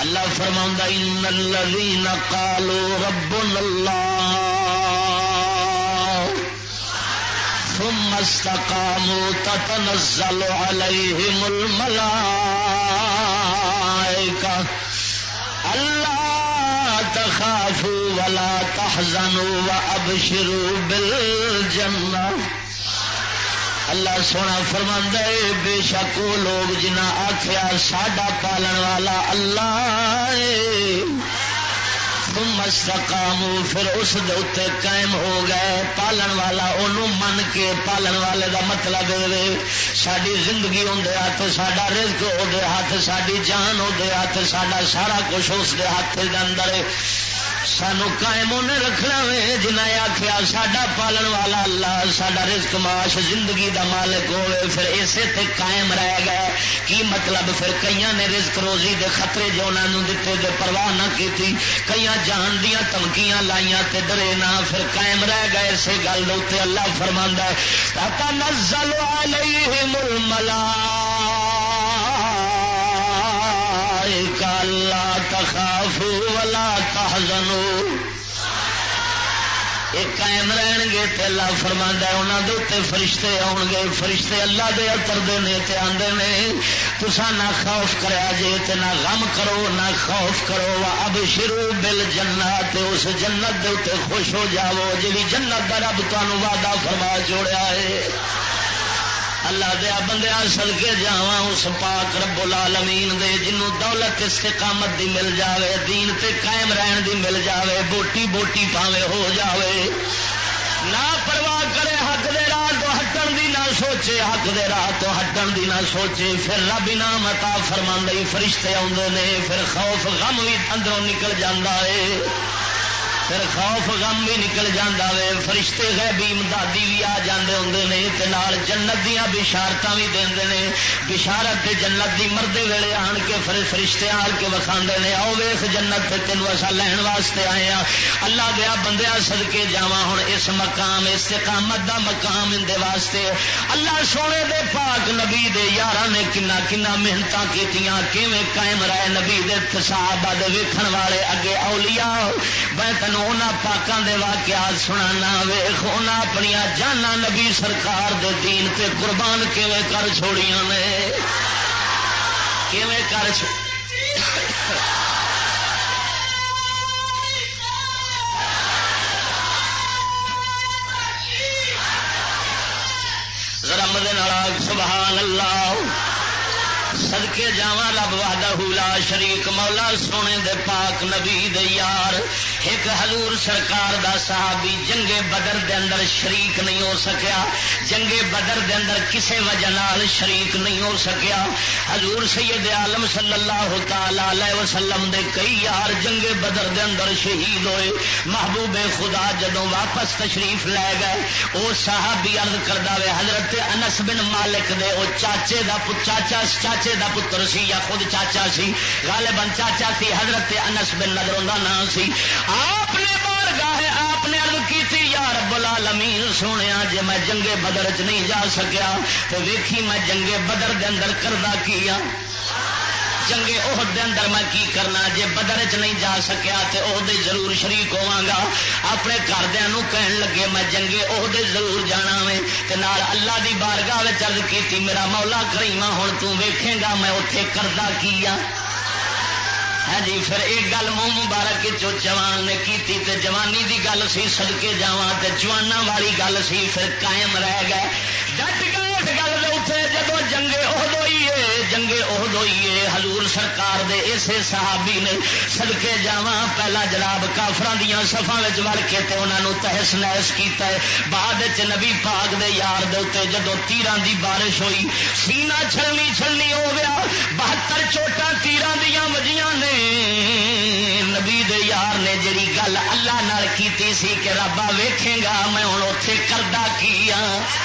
اللہ فرماؤں ان الذین قالوا ربنا اللہ ثم استقاموا تتنزل علیہم الملائکہ اللہ تخافوا ولا تحزنوا وابشروا بالجنہ. اللہ سونا فرماندا ہے بے شک وہ لوگ جنہاں آکھیا ساڈا پالن والا اللہ ثم استقاموا پھر اس دے اوتے قائم ہو گئے. پالن والا انہوں من کے پالن والے دا مطلب ہے ساری زندگی اندے ہاتھ ساڈا رزق اودے ہاتھ ساری جان اودے ہاتھ ساڈا سارا کچھ اس دے ہاتھ دے اندر سانو قائم انہیں رکھنا وے جنہیں آخیا ساڈا پالن والا اللہ ساڈا رزق معاش زندگی دا مالک ہوئے پھر اسے تے قائم رہ گئے. کی مطلب پھر کئیاں نے رزق روزی دے خطرے جو انہوں نے دیتے دے پرواہ نہ کی تھی کئیاں جان دیاں دھمکیاں لائیاں تے ڈرے نہ پھر قائم رہ گئے. اسے گل تے اللہ فرماندا ہے تتنزل علیہم الملائکہ لا تخافوا ولا تحزنوا. ایک قائم رہن گے تے اللہ فرماندا ہے انہاں دے تے فرشتے آؤ گے. فرشتے اللہ دے اتردے نے تے آندے نے تساں نہ خوف کریا جے تے نہ غم کرو نہ خوف کرو وابشروا بالجنہ تے اس جنت دے تے خوش ہو جاؤ جی جنت دا رب تانوں وعدہ فرما چھوڑیا ہے. اللہ دیا بندیا صدقے جاواں اس پاک رب العالمین دے جنوں دولت استقامت دی مل جاوے دین تے قائم رہن دی مل جاوے بوٹی بوٹی پاوے ہو جاوے نہ پرواہ کرے حق دے راہ تو ہٹن دی نہ سوچے حق دے راہ تو ہٹن دی نہ سوچے پھر رب انعام عطا فرماندے فرشتے آوندے نے پھر خوف غم بھی اندروں نکل جاندا ہے پھر خوف غم بھی نکل جاندہ وے فرشتے غیبی امدادی بھی آ جاندے ہوندے نے تے نال جنت دیاں بشارتاں بھی دیندے نے. بشارت تے جنت دی مردے ویلے آن کے فرشتے آل کے وکھاندے نے آؤ ویکھ جنت تے تینوں اساں لین واسطے آئے ہاں. اللہ دیا بندیا صدقے جاواں ہن اس مقام استقامت دا مقام اندے واسطے اللہ سونے دے پاک نبی دے یاراں نے کنا کنا محنتاں کیتیاں کیویں قائم رہے نبی دے صحابہ دے ویکھن والے اگے اولیاء میں انہاں پاکاں دے واقعات سنانا ویکھ انہاں اپنی جاناں نبی سرکار دے دین تے قربان کیویں کر چھوڑیاں نے کیویں کر ذرا مدے نال سبحان اللہ. صدقے جاواں رب وحدہ لا شریک مولا سونے دے پاک نبی دے یار ایک حضور سرکار دا صحابی جنگ بدر دے اندر شریک نہیں ہو سکیا. جنگ بدر دے اندر کسے وجہ نال شریک نہیں ہو سکیا. حضور سید عالم صلی اللہ تعالی علیہ وسلم دے کئی یار جنگ بدر دے اندر شہید ہوئے. محبوب خدا جدوں واپس تشریف لے گئے او صحابی عرض کردا وے حضرت انس بن مالک دے او چاچے دا چاچے دا پتر سی یا خود چاچا سی غالباً چاچا سی حضرت انس بن نضر دا نام سی. آپ نے بارگاہ آپ نے عرض کی تھی یا رب العالمین سونیا جے میں جنگ بدر چ نہیں جا سکیا تو ویکھی میں جنگ بدر دے اندر کردا کیا جنگ احد دے اندر میں کی کرنا جے بدر چ نہیں جا سکیا تے احد ضرور شریک ہوواں گا. اپنے گھردیاں نوں کہن لگے میں جنگ احد ضرور جانا وے تے نال اللہ دی بارگاہ وچ عرض کیتی میرا مولا کریماں ہن تو ویکھیں گا میں اوتھے کردا کیا. ہاں جی پھر ایک گل منہ مبارک جو جوان نے کیتی تے جوانی دی گل سی صدقے جاواں تے جواناں والی گل سی پھر قائم رہ گئے ڈٹ گئے اس گل دے اوتے جدوں جنگ احد ہوئی ہے حضور سرکار دے اسے صحابی نے صدقے جاواں پہلا جناب کافراں دیاں صفاں وچ وڑ کے تے انہاں نوں تہس نہس کیتا ہے. بعد وچ نبی پاک دے یار دے اوتے جدوں تیراں دی بارش ہوئی سینہ چھلنی ہو گیا 72 چوٹاں تیراں دیاں وجیاں نے. نبی دے یار نے جڑی گل اللہ نال کیتی سی کہ ربا ویکھے گا میں ہن اوتھے کردا کیا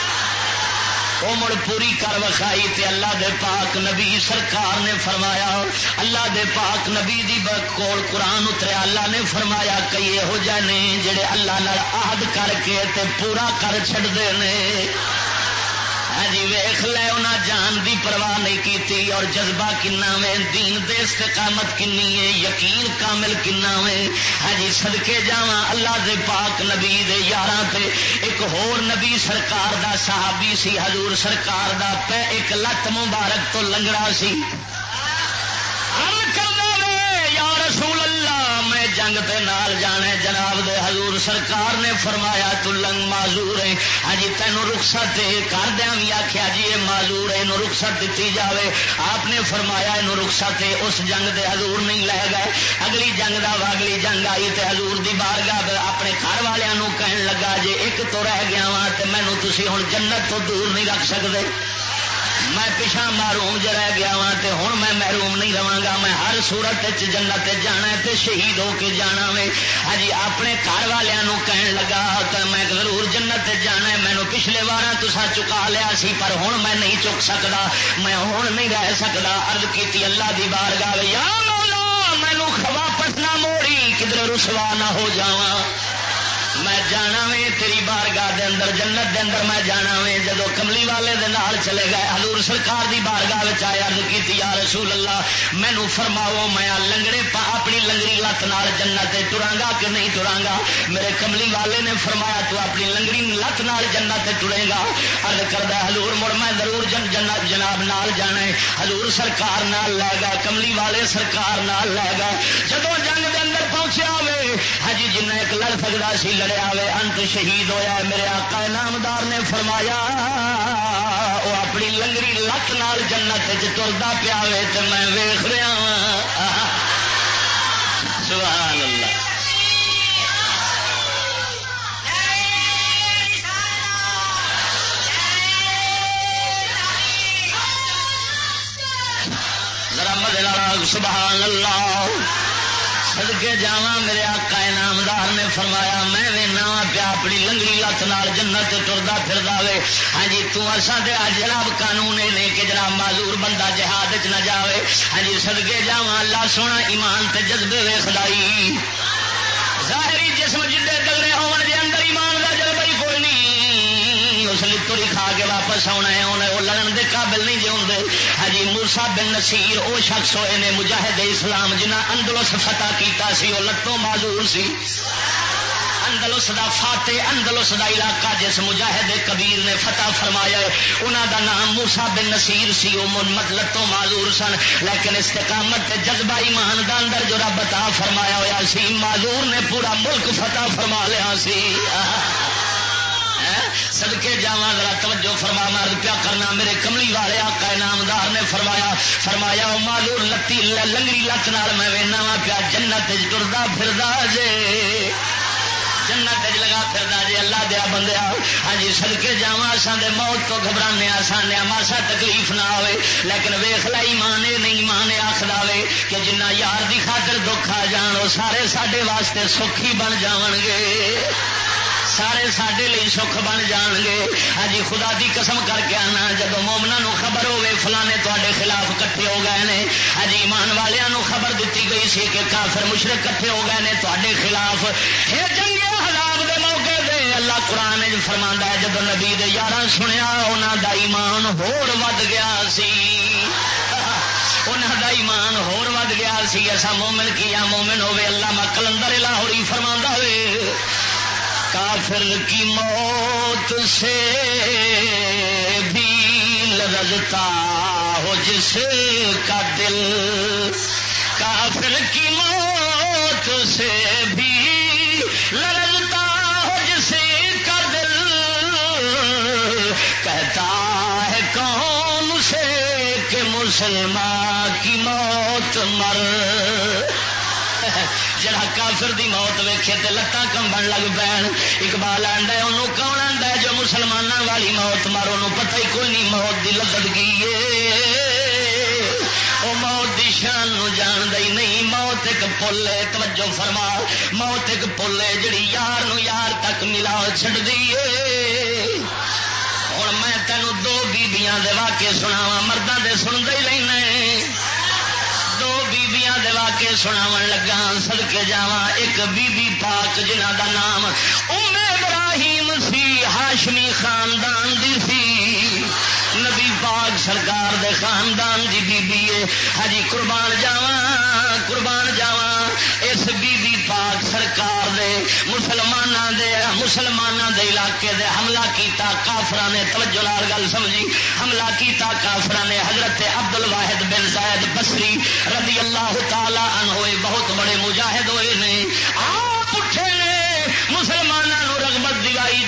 وہ مڑ پوری کر وکھائی تے اللہ دے پاک نبی سرکار نے فرمایا اللہ دے پاک نبی دی کول قرآن اتریا اللہ نے فرمایا کئی یہو جہ نے جڑے اللہ نال عہد کر کے تے پورا کر چھڑ دے نے. ہاں جی ویخ لے انہاں جان دی پرواہ نہیں کیتی اور جذبہ کنا وے دین دے استقامت کنی ہے یقین کامل کنا وے ہاں جی صدقے جاواں اللہ دے پاک نبی دے یاراں تے ایک ہور نبی سرکار دا صحابی سی حضور سرکار دا پہ ایک لت مبارک تو لنگڑا سی رسول اللہ میں جنگ تے نال جانے جناب دے حضور سرکار نے فرمایا تو لنگ معذور ہے ہاں جی تینوں رخصت کر دیاں بھی آخیا جی یہ معذور ہے انہوں رخصت دیتی جاوے آپ نے فرمایا انہوں رخصت اس جنگ دے حضور نہیں لے گئے اگلی جنگ دا اگلی جنگ آئی تے حضور دی بارگاہ اپنے گھر والوں کہن لگا جی ایک تو رہ گیا وا تے مینوں تسی ہن جنت تو دور نہیں رکھ سکتے میں پیچھا محروم جو رہ گیا وا تے ہن میں محروم نہیں رہا گا میں ہر صورت جنت جانا ہے تے شہید ہو کے جانا وے ہاں جی اپنے گھر والوں کہن لگا تو میں ضرور جنت جانا ہے مینوں پچھلے وار تسا چکا لیا سی پر ہن میں نہیں چک سکتا میں ہن نہیں رہ سکتا عرض کیتی اللہ دی بارگاہ یا مولا مینوں واپس نہ موڑی کدھر رسوا نہ ہو جاواں میں جانا وے تیری بارگاہ دے اندر جنت دے اندر میں جانا وے جدو کملی والے دے نال چلے گئے حضور سرکار دی بارگاہ وچ آئے عرض کیتی یا رسول اللہ مینوں فرماؤ میں لنگڑے اپنی لنگڑی لت نال جنت تے ٹراں گا کہ نہیں ٹراں گا میرے کملی والے نے فرمایا تو اپنی لنگڑی لت نال جنت تے ٹرے گا عرض کردا حضور مڑ میں ضرور جنت جناب نال جانا ہے حضور سرکار نال لے گا کملی والے سرکار نال لے گا جدو جنگ دے اندر پہنچیا ہوئے ہاں جی جنہیں ایک لڑ سکدا سی لڑیا وے انت شہید ہویا ہے میرے آقا نامدار نے فرمایا وہ اپنی لنگری لت نال جنت ٹردا پیا وے تے میں ویکھ رہا ہاں سبحان اللہ ذرا مدد لڑا سبحان اللہ صدقے جاواں میرے آقا انعامدار نے فرمایا میں وینا پیا اپنی لنگڑی لت نال جنت ٹردا پھردا وے ہاں جی تو اساں تے جناب قانون نے کہ جناب معذور بندہ جہاد وچ نہ جاوے ہاں جی صدقے جاواں اللہ سونا ایمان تے جذبے ویکھدائی ظاہری جسم جڈے ڈگرے ہون دے اندر ایمان دا جذبہ ہی کوئی نہیں اس لیے توری کھا کے واپس آنا ہے وہ لڑن دے قابل نہیں جے ہوندے ہاں جی موسیٰ بن نصیر او شخص ہوئے نے مجاہد اسلام جنہاں اندلس فتح کیتا سی وہ لتوں معذور سی اندلس دا فاتح اندلس دا علاقہ جس مجاہد کبیر نے فتح فرمایا ہے انہاں دا نام موسیٰ بن نصیر سی وہ لتوں معذور سن لیکن استقامت تے جذبہ ایمان دا اندر جو رب عطا فرمایا ہویا سی معذور نے پورا ملک فتح فرما لیا سی صدقے جاواں ذرا توجہ فرما مرد پیا کرنا میرے کملی والے آقا انعامدار نے فرمایا او معذور لتی لنگری لت نال میں وینا وا پیا جنت وچ ٹردا پھردا جے جنت وچ لگا پھردا جے اللہ دیا بندیا ہاں جی صدقے جاواں اساں دے موت تو گھبرانے آسان نے ماسا تکلیف نہ ہوے لیکن ویکھ لے ایمان نہیں ایمان آکھدا وے کہ جنہ یار دی خاطر دکھ آ جان او سارے ساڈے واسطے سکھ ہی بن جاون گے سارے ساڈے لئی سکھ بن جان گے ہاں جی خدا دی قسم کر کے آنا جدو مومناں نو خبر ہوے فلانے تواڈے خلاف کٹھے ہو گئے نے ہاں جی ایمان والیاں نو خبر دتی گئی سی کہ کافر مشرک کٹھے ہو گئے نے تواڈے خلاف اے جنگ احزاب دے موقع دے اللہ قرآن وچ فرماندا ہے جدو نبی دے یاراں سنیا انہاں دا ایمان ہور ود گیا سی انہاں دا ایمان ہور ود گیا سی ایسا مومن کیا مومن ہوے علامہ قلندر لاہوری فرماندا ہے کافر کی موت سے بھی لرزتا ہو جس کا دل کافر کی موت سے بھی لرزتا ہو جس کا دل کہتا ہے کون سے کہ مسلمان کی موت مر جڑا کافر دی موت ویکھے تے لتاں کمبن لگ پین اقبال آندا ہے انہوں کون آندا ہے جو مسلماناں والی موت مر انہوں پتہ ہی کوئی نہیں موت دی لذت کی ہے او موت دی شان نو جاندا ہی نہیں موت ایک پل ہے توجہ فرما موت ایک پل ہے جڑی یار نو یار تک ملا چھڈدی ہے ہن میں تینوں دو بیبییاں دے واقعے سناواں مرداں دے سندا ہی رہنا دو بیبیاں دے واقعے سناون لگا صدقے جاواں ایک بی بی پاک جنہاں دا نام ام ابراہیم سی ہاشمی خاندان دی سی نبی پاک سرکار دے خاندان دی بی بی ہے. ہجی قربان جاواں اس بی بی پاک سرکار دے مسلماناں دے علاقے دے حملہ کیتا کافراں نے. توجہ نال گل سمجھی. حملہ کیتا کافراں نے. حضرت عبد الواحد بن زید بصری رضی اللہ تعالی عنہ بہت بڑے مجاہد ہوئے نے. آپ اٹھے نے مسلمانوں رغبت دیوائی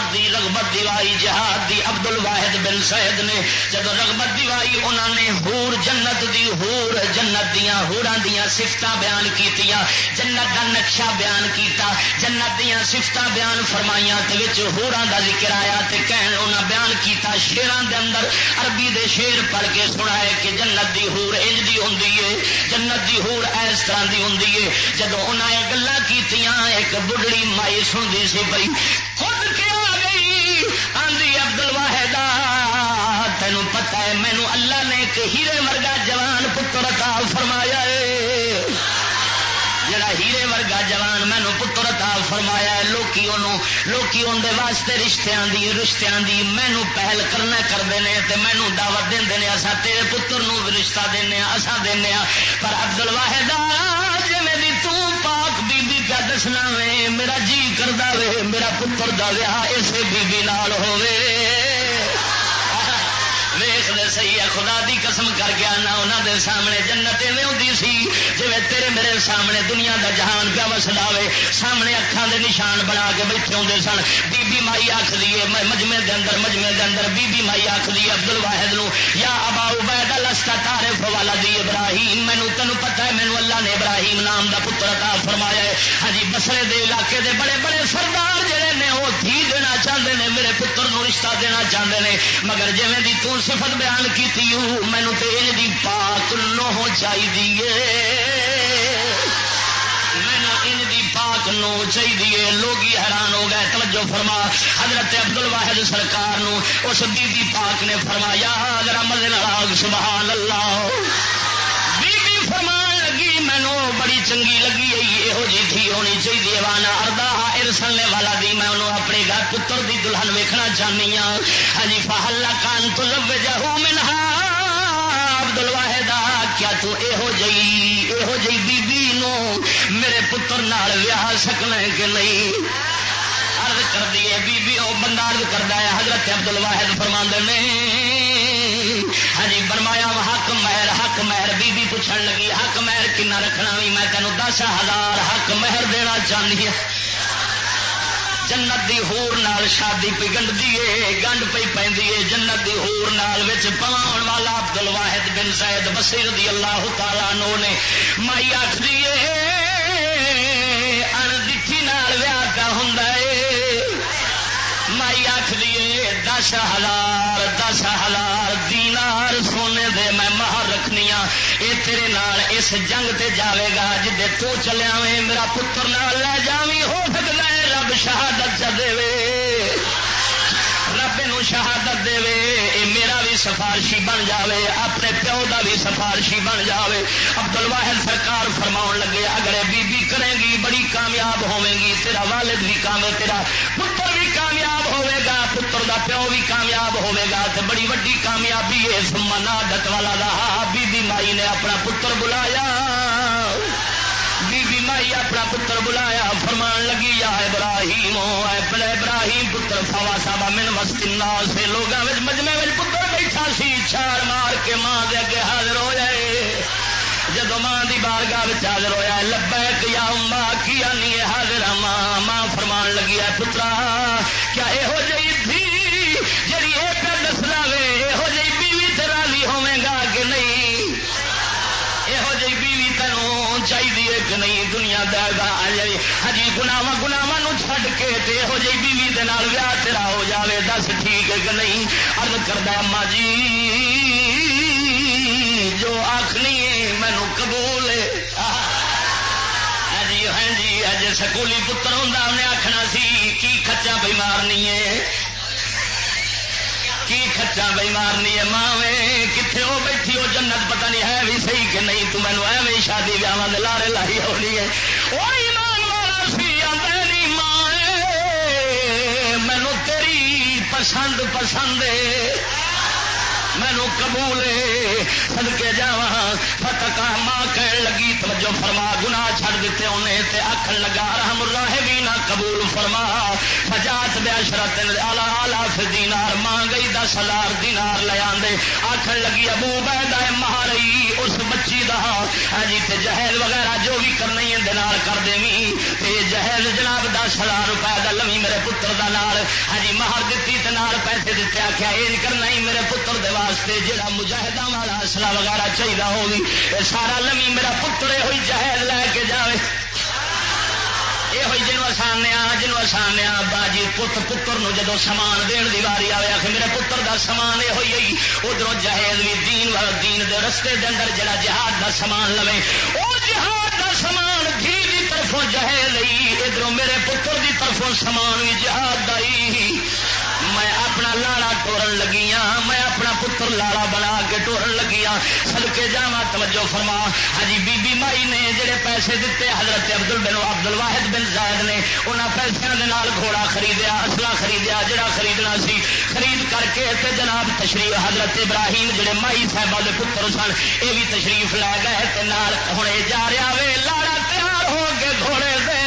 جہاد دی عبد الواحد بن زید نے جب رغبت دیوائی انہوں نے حور جنت دیاں حوراں دیاں صفتاں بیان کیتیاں. جنت دا نقشہ بیان کیتا. جنت دیاں صفتاں بیان فرمائیاں تے وچ حوراں دا ذکر آیا تے کہن انہاں بیان کیتا شیراں دے اندر عربی دے شعر پڑھ کے سنائے کہ جنت دی حور انج دی ہوندی ہے, جنت دی حور اس طرح دی ہوندی ہے. جدوں انہاں یہ گلاں کیتیاں ایک بڈڑی مائی سندی سی پئی خود کے آ گئی آندی عبد الواحد تینوں پتہ ہے مینوں اللہ نے ایک ہیرے ورگا جوان پتر عطا فرمایا ہے. جڑا ہیرے ورگا جوان مینوں پتر عطا فرمایا ہے. لوکی اندے واسطے رشتیاں دی مینوں پہل کرنا کردے نے تے مینوں دعوت دیندے نے اساں تیرے پتر نوں رشتہ دینے اساں دینے. پر عبد الواحد جویں دی تو پاک بی بی کا دسنا وے میرا جی کردا وے میرا پتر دا ویاہ اسے بی بی نال ہووے. ویخ دے صحیح ہے خدا دی قسم کر کے آنا انہوں دے سامنے جنت ایویں ہوندی سی جویں تیرے میرے سامنے دنیا دا جہان پیا وسدا وے. سامنے اکھاں دے نشان بنا کے بیٹھے ہوندے سن. بی بی مائی آکھدی ہے مجمع دے اندر بی بی مائی آکھدی ہے عبد الواحد نو یا ابا عبید لست تعرف ولدی ابراہیم مینوں تینوں پتہ ہے مینوں اللہ نے ابراہیم نام دا پتر عطا فرمایا ہے. ہاں جی بسرے دے علاقے دے بڑے بڑے سردار جڑے نے وہ دھی دینا چاہتے ہیں میرے پتر نو رشتہ دینا چاہتے ہیں مگر جویں دی تو صفت بیان کیتی مینوں تے انج دی پاک نو چاہیے پاک نو چاہیے. لوگ ہی حیران ہو گئے. توجہ فرما حضرت عبد الواحد سرکار نو اس بی بی پاک نے فرمایا ذرا مزے نال سبحان اللہ. بی بی فرمان لگی مینو بڑی چنگی لگی یہو جی تھی ہونی چاہیے. وانا اردا ارسلنے والا دی میں انہوں اپنے گھر پتر دی دلہن ویکھنا چاہنی ہاں. ہاں جی فہلا کان تو زوجہ منہا عبد الواحد کیا تو یہو جی بی بی نو میرے پتر نال ویاہ سکنا ہے کہ نہیں. عرض کر دیے بی بی او بندہ عرض کردا ہے حضرت عبد الواحد فرماندے نے ہاں جی فرمایا حق مہر بی بی پوچھن لگی حق مہر کنا رکھنا بھی میں تینوں 10,000 حق مہر دینا چاہنی ہے. جنت دی حور نال شادی پی گنڈ پی پیندی ہے. جنت دی حور نال وچ پواون والا عبد الواحد بن زید بصری رضی اللہ تعالی عنہ نے مائی آکھدی ان دٹھی نال ویاہ کا ہوندا ہے. مائی آکھدی 10,000 دینار سونے دے میں مہر رکھنی ہاں. اے تیرے نال اس جنگ تے جاوے گا جدے تو چلیا وے میرا پتر نال لے جاویں ہو سکدا ہے رب شہادت چ دے رب نو شہادت دے اے میرا بھی سفارشی بن جاوے اپنے پیو دا بھی سفارشی بن جاوے. عبد الواحد سرکار فرماؤن لگے اگر بی بی کرے گی بڑی کامیاب ہوے گی تیرا والد بھی کامیاب تیرا پتر بھی کامیاب ہوے گا پتر دا پیو بھی کامیاب ہوے گا تے بڑی وڈی کامیابی ہے. سمنادت والا دا بی بی مائی نے اپنا پتر بلایا بی بی مائی اپنا پتر بلایا فرمان لگی یا ابراہیم ابراہیم پتر فوا صاحب من وسط الناس سے لوگاں وچ مجمع وچ پتر بیٹھا سی چھال مار کے ماں دے اگے حاضر ہو جائے. جدو ماں دی بارگاہ وچ حاضر ہویا لبیک یا اما کی آنی ہے حاضر ماں فرمان لگی ہے پترا کیا یہو جی تھی جڑی اے پہ دسدا وے یہو جی بیوی تے راضی ہوے گا کہ نہیں یہو جی بیوی تینوں چاہیے کہ نہیں. دنیا ہجی گناواں نو چھڈ کے یہو جی بیوی دے نال ویاہ تیرا ہو جاوے دس ٹھیک ہے کہ نہیں. عرض کردا اما جی جو آخنی ہے مینو قبول ہے. ہاں جی اج سکولی پتر ہوندا انہیں آخنا سی کی کچا پی مارنی ہے کی کچا بئی مارنی ہے ماں کتنے وہ بیٹھی وہ جنت پتہ نہیں ہے بھی صحیح کہ نہیں تو مینو ایویں شادی بیاواں دے لارے لائی ہونی ہے. وہ ایمان والا سی آندا نہیں ماں مینو تیری پسند ہے مینو قبول صدقے جاواں فتقا ماں کہن لگی توجہ فرما گناہ چھڑ دیتے انہیں تے آکھن لگا رحم الراحمین قبول فرما فجات بعشرۃ الاف دینار ماں گئی 10,000 دینار لے آندے آکھن لگی ابو عبیدہ مہاری اس بچی دا ہاں جی تے جہیز وغیرہ جو بھی کرنی ہے نال کر دیویں تے جہیز جناب 10,000 روپے دا لویں میرے پتر دا نال ہاں جی مہر دتی تے نال پیسے دتے آکھیا اے نہیں کرنا ہی میرے پتر دے واسطے جہاں مجاہداں والا اسلحہ وغیرہ چاہیے ہوگی اے سارا لویں میرا پتر یہ ہوئی جہیز لے کے جاوے یہ ہوئی جنوں آسانیا باجی پتر نو جدو سامان دین دی واری آئے آخر میرے پتر دا سامان یہ ہوئی ادھر جہیز بھی دین دے رستے دے اندر جڑا جہاد دا سامان لوے وہ جہاد دا سامان دھی دی طرفوں جہیز لئی ادھر میرے پتر دی طرفوں سامان بھی جہاد دا ہی میں اپنا لاڑا ٹورن لگی ہاں میں اپنا پتر لاڑا بنا کے ٹورن لگی ہاں صدقے جاواں توجہ فرما ہاں جی بی بی مائی نے جڑے پیسے دیتے حضرت عبد الواحد بن زید نے انہاں پیسوں دے نال گھوڑا خریدیا اسلحہ خریدیا جڑا خریدنا سی خرید کر کے تے جناب تشریف حضرت ابراہیم جڑے مائی صاحبہ دے پتر سن یہ بھی تشریف لے گئے تے نال ہن جا رہا وے لاڑا تیار ہو کے گھوڑے دے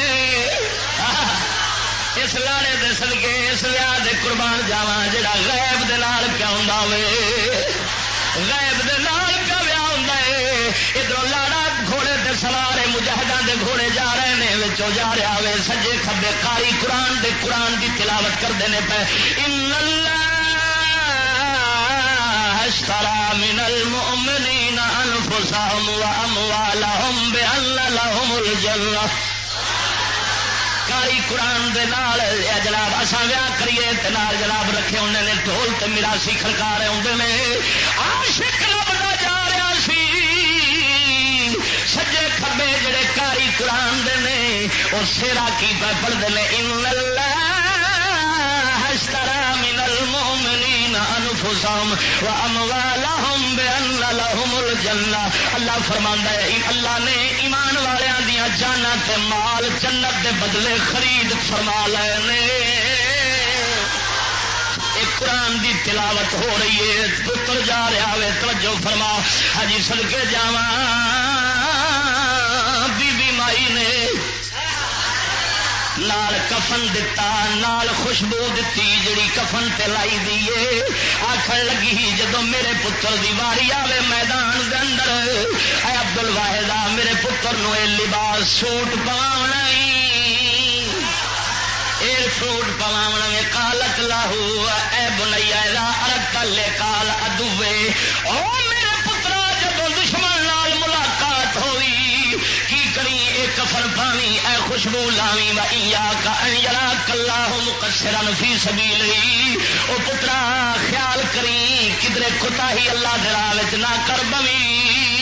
اس لاڑے دے صدقے اس ویاہ دے قربان جاواں جڑا غیب دے نال پیا ہوندا وے غیب دے نال پیا ویاہ ہوندا اے ادھر لاڑا گھوڑے تے سوار مجاہداں دے گھوڑے جا رہے نے وچوں جا رہا وے سجے کھبے قاری قرآن دی تلاوت کردے نے پے ان اللہ اشترى من المؤمنین انفسهم واموالهم بان لهم الجنہ کاری قرآن دے نال جناب اساں ویاہ کریے تے نال جناب رکھے انہوں نے ڈھول تے میراسی کھڑکا رہے ہوندے نے عاشق لبدا جا رہا سی سجے کھبے جڑے کاری قرآن دے نے اور سیرا کی پہ پڑھتے ہیں ان اللہ اشترى من المؤمنین انفسهم واموالهم بان لهم الجنہ اللہ فرماندا ہے اللہ نے ایمان والیاں دیاں جاناں تے مال جنت دے بدلے خرید فرما لے نے ایک قرآن دی تلاوت ہو رہی ہے پتر جا رہا ہے توجہ فرما حجی صدقے جاواں بی بی مائی نے نال کفن دتا نال خوشبو دتی جڑی کفن تے لائی دیے آکھن لگی جدو میرے پتر دی واری آوے میدان دے اندر اے عبد الواحد میرے پتر نو اے لباس سوٹ پواونا اے سوٹ پواونا میں قالت لاہو اے بنیا لا ارد لے کال ادوے او میرے پترا جدو دشمن نال ملاقات ہوئی کی کری اے کفن پاوی اے خوشبو لاوی و ایاک ان یراک اللہ مقصرا فی سبیلہ او پترا خیال کری کدرے کوتاہی اللہ دے راہ وچ نہ کر بوی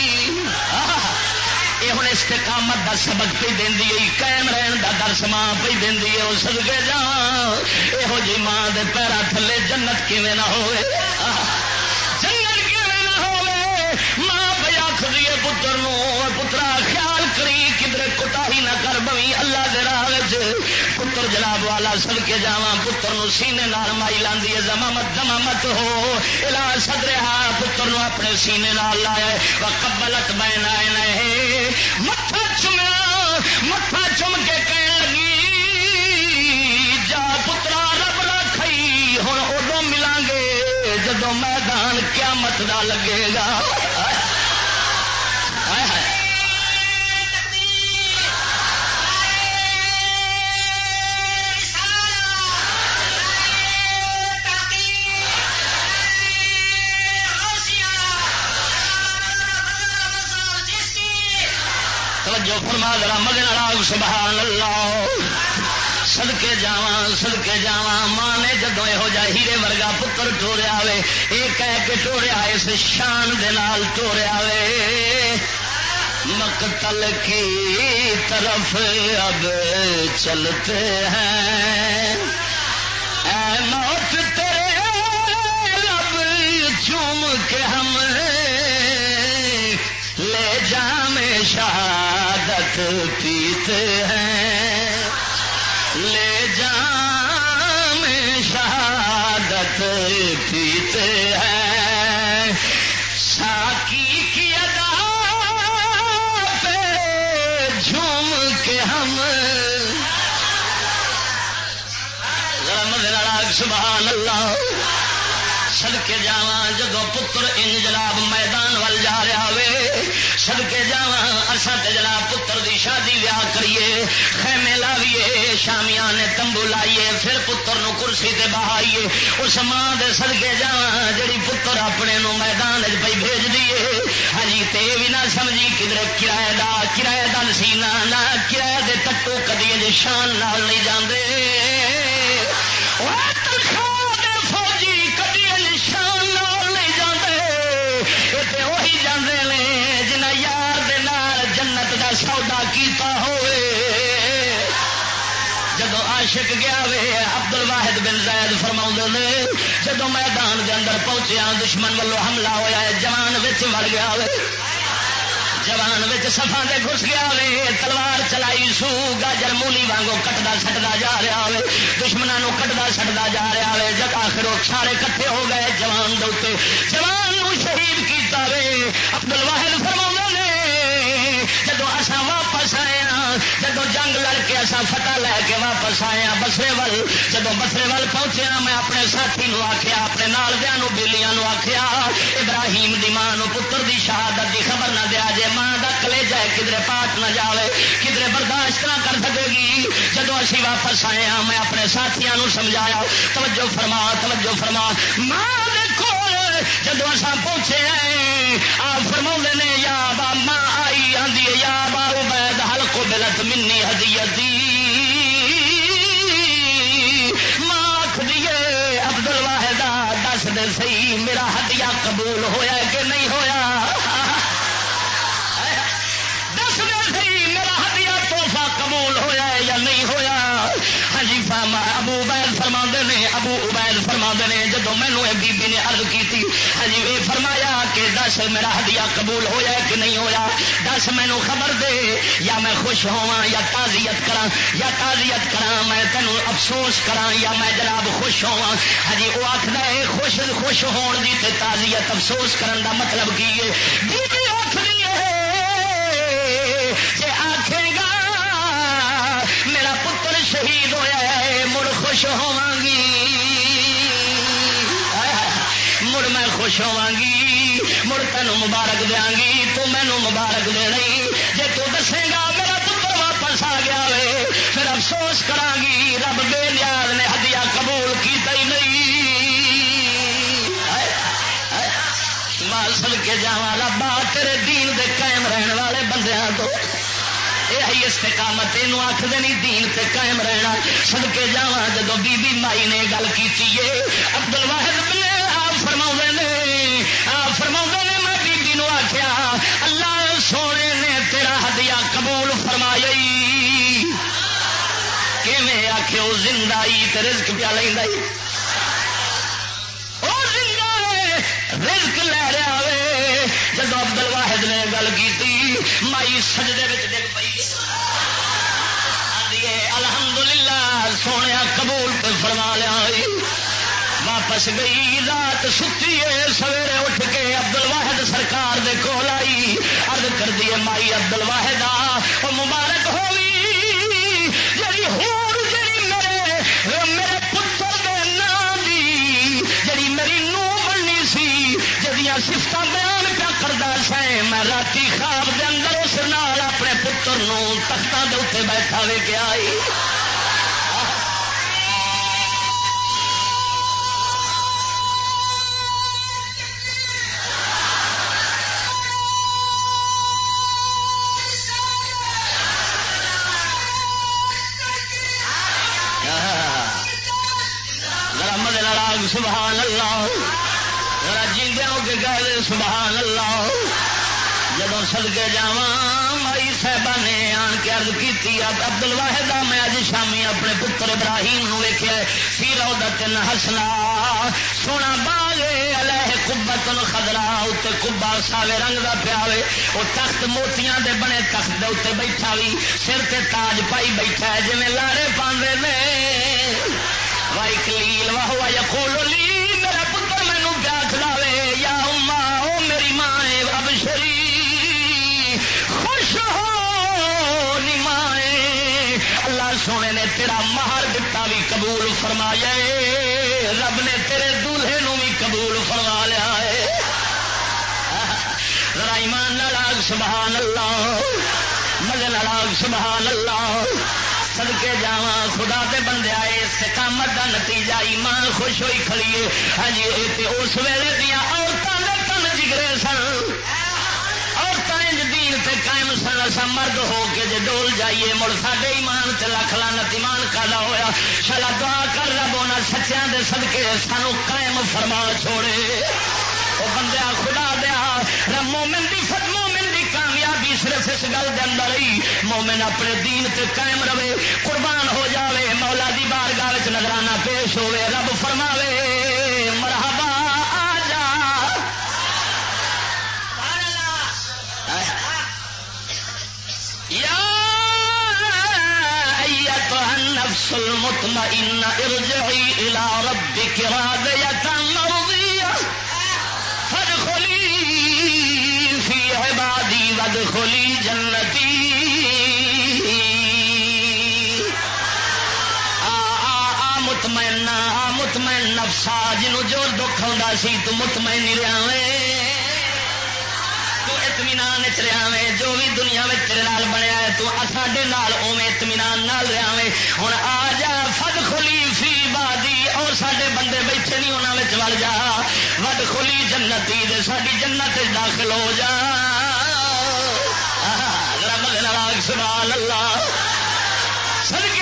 یہ ہوں استقامت دا سبق پہ دیندی ہے قائم رہن دا درس ماں پہ دیندی ہے وہ صدقے جا یہو جی ماں دے پیرا تھلے جنت کیویں نہ ہوئے جنت کیویں نہ ہوئے ماں پہ آکھدی ہے پتر نو پترا خیال کری کدھر کوتاہی نہ کر بوی اللہ دے راہ وچ پتر جناب والا صدقے جاواں پتر نو سینے نال مائی لاندی ہے زمامت ہو الا صدرہا پتر نو اپنے سینے نال لایا وقبلت بین عینیہ متھا چومیا متھا چوم کے کہن لگی جا پترا رب رکھئی ہن اودوں ملان گے جدوں میدان قیامت دا لگے گا جو فرما ذرا مگن راگ سبحان اللہ صدقے جاواں ماں نے جدو یہو جا ہیرے ورگا پتر ٹوریا وے یہ کہہ کے ٹوریا اس شان دے نال ٹوریا وے مقتل کی طرف اب چلتے ہیں اے موت تیرے لب چوم کے ہم لے جام شہادت پیتے ہیں لے جام شہادت پیتے ہیں سبحان اللہ صدقے جاواں جدو پتر ان جناب میدان ول جا رہا وے صدقے جاواں اساں تے جناب پتر دی شادی ویاہ کریے خیمے لاویے شامیاں نے تمبو لائیے پھر پتر نو کرسی تے بہائیے اس ماں دے صدقے جاواں جڑی پتر اپنے نو میدان وچ پئی بھیج دیے ہاں جی تے وی نہ سمجھی کدھر کرایہ دا نسینا نہ کرایہ دے ٹٹو کدی اج شان نال نہیں جاندے سودا کیتا ہوئے جدو عاشق گیا وے عبد الواحد بن زید فرماؤں نے جدو میدان دے اندر پہنچیا دشمن والوں حملہ ہویا ہے جوان وچ وڑ گیا وے جوان وچ صفاں دے گھس گیا وے تلوار چلائی سو گاجر مولی وانگو کٹدا سٹدا جا رہا وے دشمناں نو کٹدا سٹدا جا رہا وے جد آخر سارے کٹھے ہو گئے جوان دے اوتے جوان نو شہید کیتا وے عبد الواحد فرماؤں جدو اساں واپس آئے ہاں جدو جنگ لڑ کے اساں فتح لے کے واپس آئے ہاں بسرے ول جدو بسرے ول پہنچے ہاں میں اپنے ساتھی نو آخیا اپنے نال دیاں نو بیلیاں نو آخیا ابراہیم دی ماں نو پتر دی شہادت دی خبر نہ دیا جے ماں دا کلیجہ ہے کدھر پاٹ نہ جاوے کدھر برداشت نہ کر سکے گی جدو اسی واپس آئے ہاں میں اپنے ساتھیاں نو سمجھایا توجہ فرما ماں دے کول جدو اساں پہنچے ہیں آپ فرماؤں نے یا با ماں آئی آندی یا با عبید حل قبلت منی ہدیتی ماں آکھ دیے عبد الواحد دس دے صحیح میرا ہدیہ قبول ہویا ہے کہ نہیں ہویا دس دے صحیح میرا ہدیہ تحفہ قبول ہویا ہے یا نہیں ہویا ہاں جی ابو عبید فرما نے جدو مینو بی بی نے عرض کی ہاں جی یہ فرمایا کہ دس میرا ہدیہ قبول ہویا ہے کہ نہیں ہویا دس مینو خبر دے یا میں خوش ہوا یا تعزیت کراں میں تینوں افسوس کراں یا میں جناب خوش ہوا ہاں جی وہ آخر ہے خوش ہون دی تے تعزیت افسوس کرن دا مطلب کی ہے بی بی آخری ہے جے آکھے گا میرا پتر شہید ہویا ہے مڑ خوش ہوواں گی مڑ میں خوش ہوا گی مڑ تینوں مبارک دیا گی تو مینو مبارک دے رہی جے تو دسے گا میرا پتر واپس آ گیا وے پھر افسوس کرا گی رب بے نیاز نے ہدیہ قبول کیتا ہی نہیں مال سل کے جاواں ربا تیرے دین دے قائم رہن والے بندیاں تو یہ استقامت یہ آخر نہیں دین تے قائم رہنا صدقے جاواں جدو بی بی مائی نے گل کی عبد الواحد نے آپ فرما نے میں بی بی نو آخیا اللہ سونے نے تیرا ہدیہ قبول فرمایا کیویں آخے وہ زندہ تے رزق پیا لینا وہ زندہ رزق لے رہا وے جدو عبد الواحد نے گل کی مائی سجدے وچ ڈگ پئی الحمدللہ سونے قبول پہ فرما لیا واپس گئی رات ستی ہے سویرے اٹھ کے عبد الواحد سرکار دے کول آئی عرض کر دیے مائی عبد الواحد وہ مبارک ہوئی جڑی ہور جڑی میرے پتر دے نام دی جڑی میری نو بننی سی جدیاں صفتاں بیان پیا کردا سائیں میں راتی خواب دے اندر اس نال اپنے پتر نو تختاں دے اوتے بیٹھا وے کے آئی سبحان اللہ ذرا جیندے ہو کے کہہ سبحان اللہ جدو صدقے جاواں مائی صاحبہ نے آن کے عرض کی عبد الواحد میں اج شامی اپنے پتر ابراہیم نو ویکھیا فی روضۃ حسنا سونا باغ علیہ قبۃ خضرا اوتے قبا ساوے رنگ دا پیا وے او تخت موتیاں دے بنے تخت دے اوتے بیٹھا وی سر تے تاج پائی بیٹھا ہے جویں لاڑے پاندے نے وائی کلیل واہ یقول لی میرا پتر مینوں کیا کھلاوے یا اما او میری ماں ابشری خوش ہو نی ماں اللہ سونے نے تیرا مہر دتا بھی قبول فرمایا ہے، رب نے تیرے دولہے نو بھی قبول فرما لیا ہے۔ ذرا ایمان نال آگ سبحان اللہ، مزے نال آگ سبحان اللہ۔ صدقے جاواں خدا دے بندے آئے استقامت دا نتیجہ ایمان خوش ہوئی کھڑیے۔ ہاں جی اس ویلے دیا عورتوں دے تن جگرے سن، عورتیں دین تے قائم سن، اسا مرد ہو کے جے ڈول جائیے مڑ ساڈے ایمان تے لکھ لعنت ایمان کالا ہویا۔ شالا دعا کر رب انہاں سچیاں دے صدقے سانو قائم فرما چھوڑے۔ او بندیا خدا دیا رب مومن دی کامیابی صرف اس گل دے اندر ہی مومن اپنے دین تے قائم رہے، قربان ہو جاوے، مولا دی بارگاہ وچ نظرانہ پیش ہوئے، رب فرماوے مرحبا آ جا۔ یا ایتھا النفس المطمئنہ ارجعی الی ربک راضیۃ مرضیہ فادخلی فی عبادی وادخلی جنتی۔ مطمئن نفسا جنوں جو دکھ آتا سی تو مطمئن نہیں رہے، تو اطمینان چ رہے، جو بھی دنیا میں تیرے نال بنیا ہے تو ساڈے نال اوویں اطمینان نال رہے۔ ہن آ جا فادخلی فی عبادی، اور ساڈے بندے بیٹھے نہیں انہاں وچ وڑ جا، وادخلی جنتی دے ساڈی جنت وچ داخل ہو جا۔ ذرا مدد نال آکھ سبحان اللہ۔ صدقے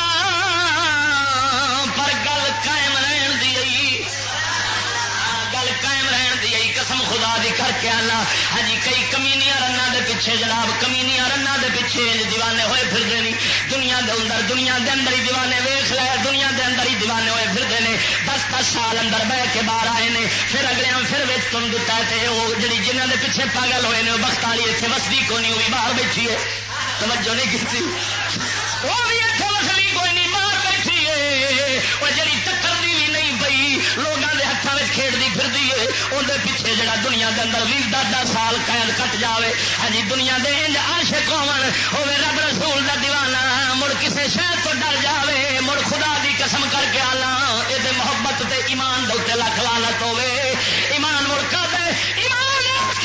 قسم خدا دی کر کے آنا۔ ہاں جی کئی کمینیاں رناں دے پیچھے جناب کمینیاں رناں دے پیچھے دیوانے ہوئے پھردے نہیں، دنیا دے اندر ہی دیوانے ویکھ لے، دنیا دے اندر ہی دیوانے ہوئے پھردے نے، 10 سال اندر بہ کے باہر آئے نے، پھر اگلے پھر وچ تم دتا ہے وہ جڑی جنہاں دے پیچھے پاگل ہوئے نے بخت والی اتنے وسدی کوئی نہیں، وہ بھی باہر بیٹھی ہے، توجہ نہیں کی، وہ بھی اتنے وسدی کوئی نہیں باہر بیٹھی ہے، وہ جڑی ٹکر دی بھی نہیں پئی لوگوں کے ہاتھوں میں کھیڈتی پھرتی ہے، اندر پیچھے جڑا دنیا کے اندر 20-10 سال قید کٹ جائے۔ ہاں جی دنیا دے انج عاشق ہون ہوے رب رسول دا دیوانہ، مڑ کسے شہر تو ڈر جاوے، مڑ خدا دی قسم کر کے آنا یہ محبت تے ایمان دے اوتے لکھ لعنت ہوے۔ ایمان مڑ کا دے ایمان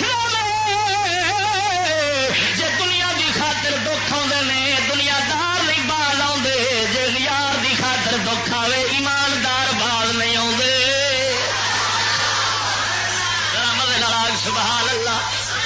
جے دنیا دی خاطر دکھ آندے نے دنیا دار نہیں باز آندے، جے یار دی خاطر دکھ آوے ایماندار باز نہیں آندے۔ سبحان اللہ۔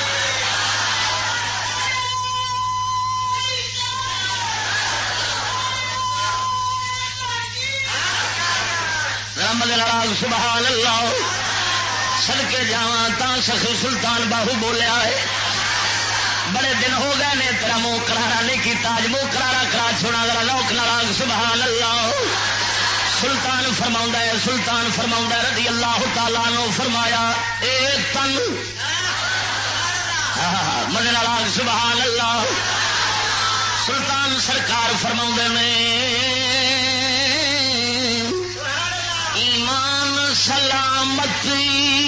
سبحان اللہ۔ صدقے جاواں تا سخی سلطان باہو بولیا ہے، بڑے دن ہو گئے نے تیرا منہ کرارا نہیں کیتا، اج منہ کرارا کرا چھوڑا، ذرا لوک نال سبحان اللہ۔ سلطان فرماؤں رضی اللہ تعالیٰ عنہ فرمایا اے تن مدن آگ سبحان اللہ۔ سلطان سرکار فرماؤں نے ایمان سلامتی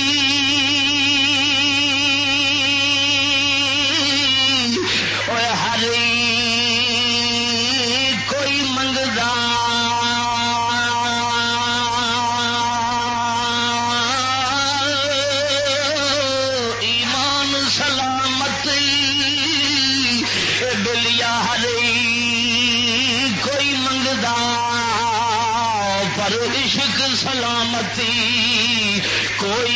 سلامتی کوئی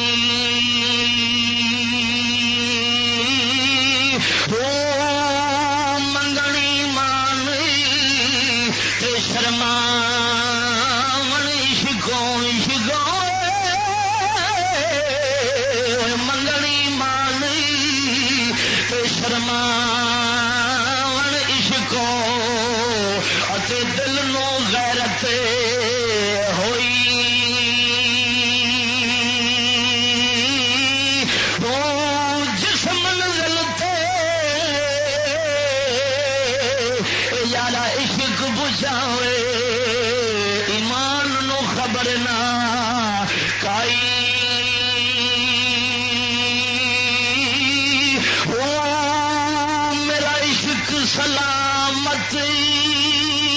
منگنی مانی تے شرما شگو منگنی مانی تے شرما عشقو اتے دل نو غیرت ایمان نو خبر نہ کائی او میرا عشق سلامت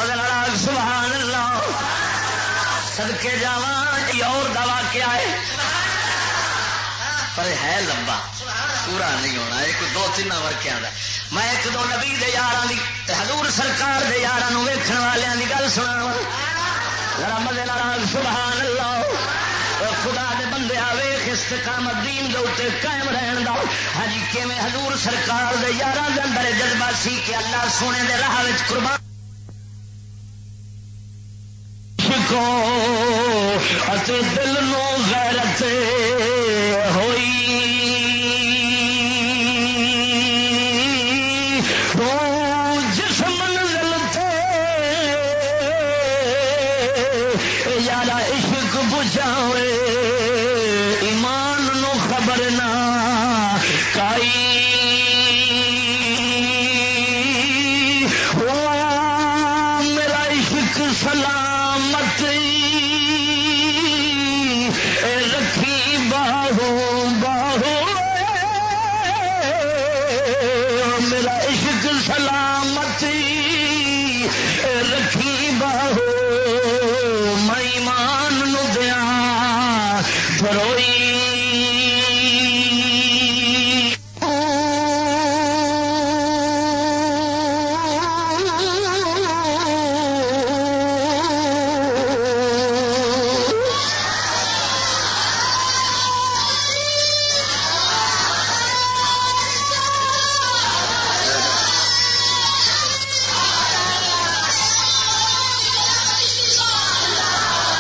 مدن سبحان اللہ صدقے جاواں اور دوا کیا ہے پر ہے لمبا پورا نہیں ہونا ایک دو تین ورقیاں دا میں ایک دو نبی دے یاراں دی حضور سرکار دے یاراں نوں ویکھن والیاں دی گل سناواں ذرا مزے نال سبحان اللہ خدا دے بندے ویکھ استقامت دین دے اوتے قائم رہن دا ہاں جی کیویں حضور سرکار دے یاراں دے اندر جذبہ سی کہ اللہ سونے دے راہ وچ قربان کو اتے دل نو غیرت ہوئی جس منزل تے یارا عشق بجھاوے ایمان نو خبر نہ کائی میرا عشق سلامت رکھی باہو باہو میرا عشق سلامتی رکھی باہو